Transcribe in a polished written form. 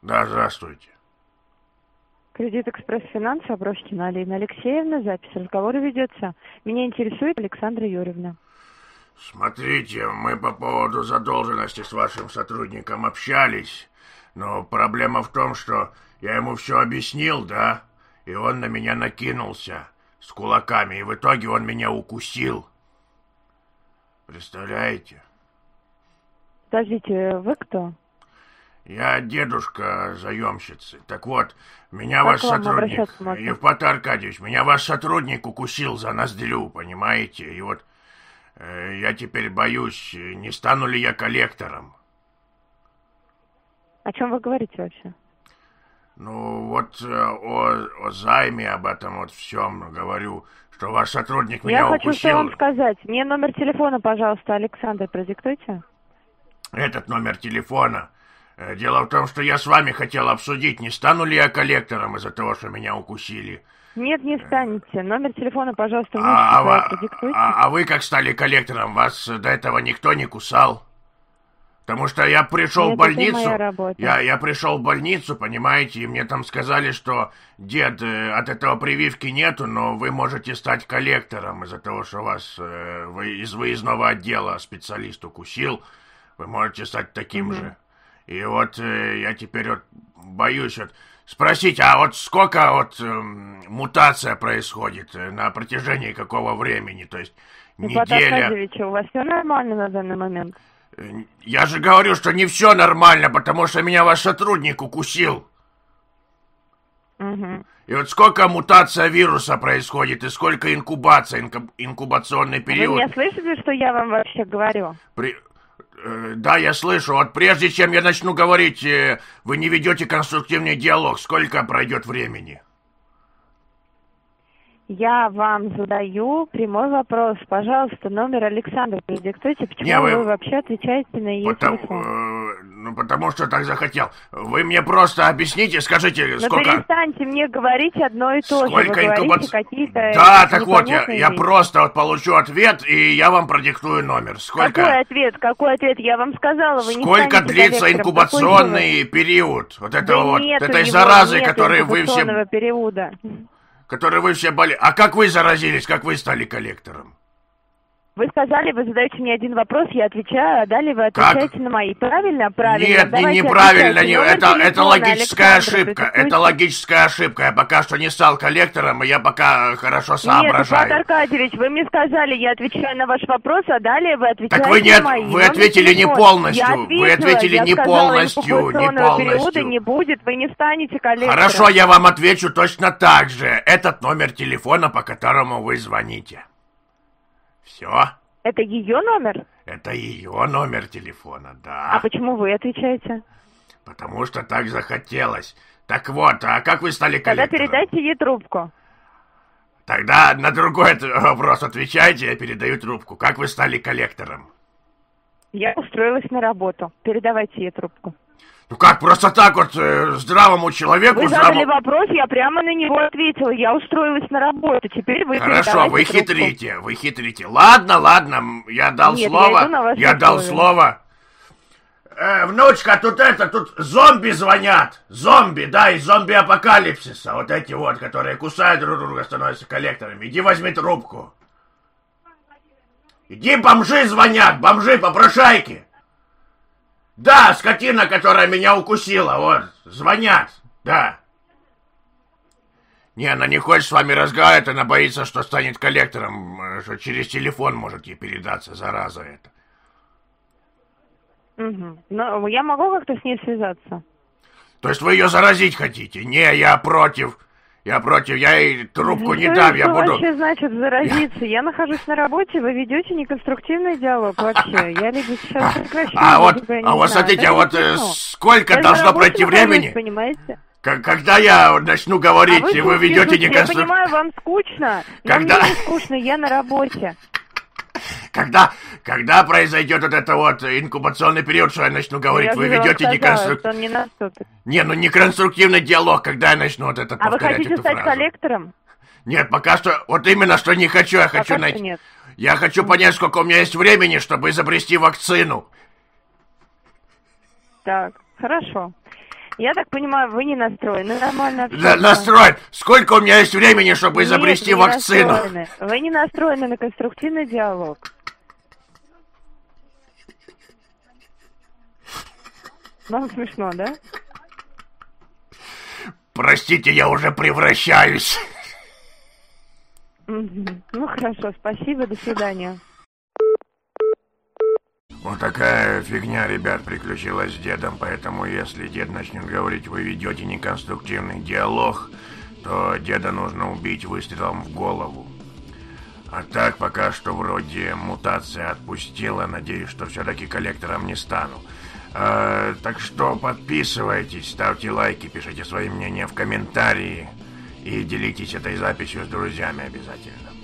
Да, здравствуйте. Кредит Экспресс Финанс, Аброшкина Алина Алексеевна, запись разговора ведется. Меня интересует Александра Юрьевна. Смотрите, мы по поводу задолженности с вашим сотрудником общались, но проблема в том, что я ему все объяснил, да, и он на меня накинулся с кулаками, и в итоге он меня укусил. Представляете? Подождите, вы кто? Я дедушка заемщицы. Так вот, меня Как ваш вам сотрудник, обращаться можно? Евпатий Аркадьевич, меня ваш сотрудник укусил за ноздрю, понимаете? И вот я теперь боюсь, не стану ли я коллектором. О чем вы говорите вообще? Ну, вот о займе, об этом вот всем говорю, что ваш сотрудник меня Я хочу что укусил. вам сказать. Мне номер телефона, пожалуйста, Александр, продиктуйте. Этот номер телефона. Дело в том, что я с вами хотел обсудить, не стану ли я коллектором из-за того, что меня укусили. Нет, не станете. Номер телефона, пожалуйста, внучке продиктуйте. А вы как стали коллектором? Вас до этого никто не кусал? Потому что я пришел в больницу. Это моя работа. Я пришел в больницу, понимаете, и мне там сказали, что дед, от этого прививки нету, но вы можете стать коллектором из-за того, что вас из выездного отдела специалист укусил. Вы можете стать таким же. И вот я теперь вот боюсь вот спросить, а вот сколько вот мутация происходит, на протяжении какого времени? То есть неделя... Аркадьевич, у вас все нормально на данный момент? Я же говорю, что не все нормально, потому что меня ваш сотрудник укусил. И вот сколько мутация вируса происходит, и сколько инкубация, инкубационный период. Вы меня слышите, что я вам вообще говорю? Да, я слышу. Вот прежде чем я начну говорить, вы не ведете конструктивный диалог. Сколько пройдет времени? Я вам задаю прямой вопрос. Пожалуйста, номер Александра продиктуйте. Почему вы вообще отвечаете на ее телефон? Ну, потому что так захотел. Вы мне просто объясните, скажите, сколько... перестаньте мне говорить одно и то же. Сколько инкубаций? Какие-то... Да, так вот, я просто вот получу ответ, и я вам продиктую номер. Сколько... Какой ответ? Какой ответ? Я вам сказала, вы не Сколько длится инкубационный период? Вот этого вот, этой заразы, которой вы все... периода. Которые вы все болели. А как вы заразились, как вы стали коллектором? Вы сказали, вы задаете мне один вопрос, я отвечаю, а далее вы отвечаете на мои. Правильно? Правильно. Нет, неправильно. Это логическая ошибка. Это логическая ошибка. Я пока что не стал коллектором, и я пока хорошо соображаю. Нет, Евпатий Аркадьевич, вы мне сказали, я отвечаю на ваш вопрос, а далее вы отвечаете так вы на мои. Вы ответили не полностью. Вы ответили не полностью. Периода не будет, вы не станете коллектором. Хорошо, я вам отвечу точно так же. Этот номер телефона, по которому вы звоните. Все. Это ее номер? Это ее номер телефона, да. А почему вы отвечаете? Потому что так захотелось. Так вот, а как вы стали коллектором? Тогда передайте ей трубку. Тогда на другой вопрос отвечайте, я передаю трубку. Как вы стали коллектором? Я устроилась на работу. Передавайте ей трубку. Ну как, просто так вот здравому человеку... Вы задали вопрос, я прямо на него ответила. Я устроилась на работу, теперь вы Хорошо, вы хитрите. Ладно, я дал слово. Я дал слово. Внучка, тут зомби звонят. Зомби, да, из зомби-апокалипсиса. Вот эти вот, которые кусают друг друга, становятся коллекторами. Иди возьми трубку. Иди, бомжи звонят, попрошайки. Да, скотина, которая меня укусила, вот, звонят, да. Не, она не хочет с вами разговаривать, она боится, что станет коллектором, что через телефон может ей передаться, зараза эта. Но я могу как-то с ней связаться? То есть вы ее заразить хотите? Не, я против, я ей трубку не дам, я буду... Что вообще значит заразиться? Я нахожусь на работе, вы ведете неконструктивный диалог вообще. Я либо сейчас прекращу, а вот смотрите, вот сколько должно пройти времени? Понимаете? Когда я начну говорить, и вы ведете неконструктивный... Я понимаю, вам скучно, но мне не скучно, я на работе. Когда произойдет вот это вот инкубационный период, что я начну говорить, вы ведете неконструктивный... Не, ну не конструктивный диалог, когда я начну вот это повторять. А вы хотите стать коллектором? Нет, пока что, вот именно что не хочу, я хочу найти... Нет. Я хочу понять, сколько у меня есть времени, чтобы изобрести вакцину. Так, хорошо. Я так понимаю, вы не настроены нормально Да, настроен. Сколько у меня есть времени, чтобы изобрести вакцину? Настроены. Вы не настроены на конструктивный диалог. Вам смешно, да? Простите, я уже превращаюсь. Ну хорошо, спасибо, до свидания. Вот такая фигня, ребят, приключилась с дедом, поэтому если дед начнет говорить, вы ведете неконструктивный диалог, то деда нужно убить выстрелом в голову. А так пока что вроде мутация отпустила, надеюсь, что все-таки коллектором не стану. Так что подписывайтесь, ставьте лайки, пишите свои мнения в комментарии и делитесь этой записью с друзьями обязательно.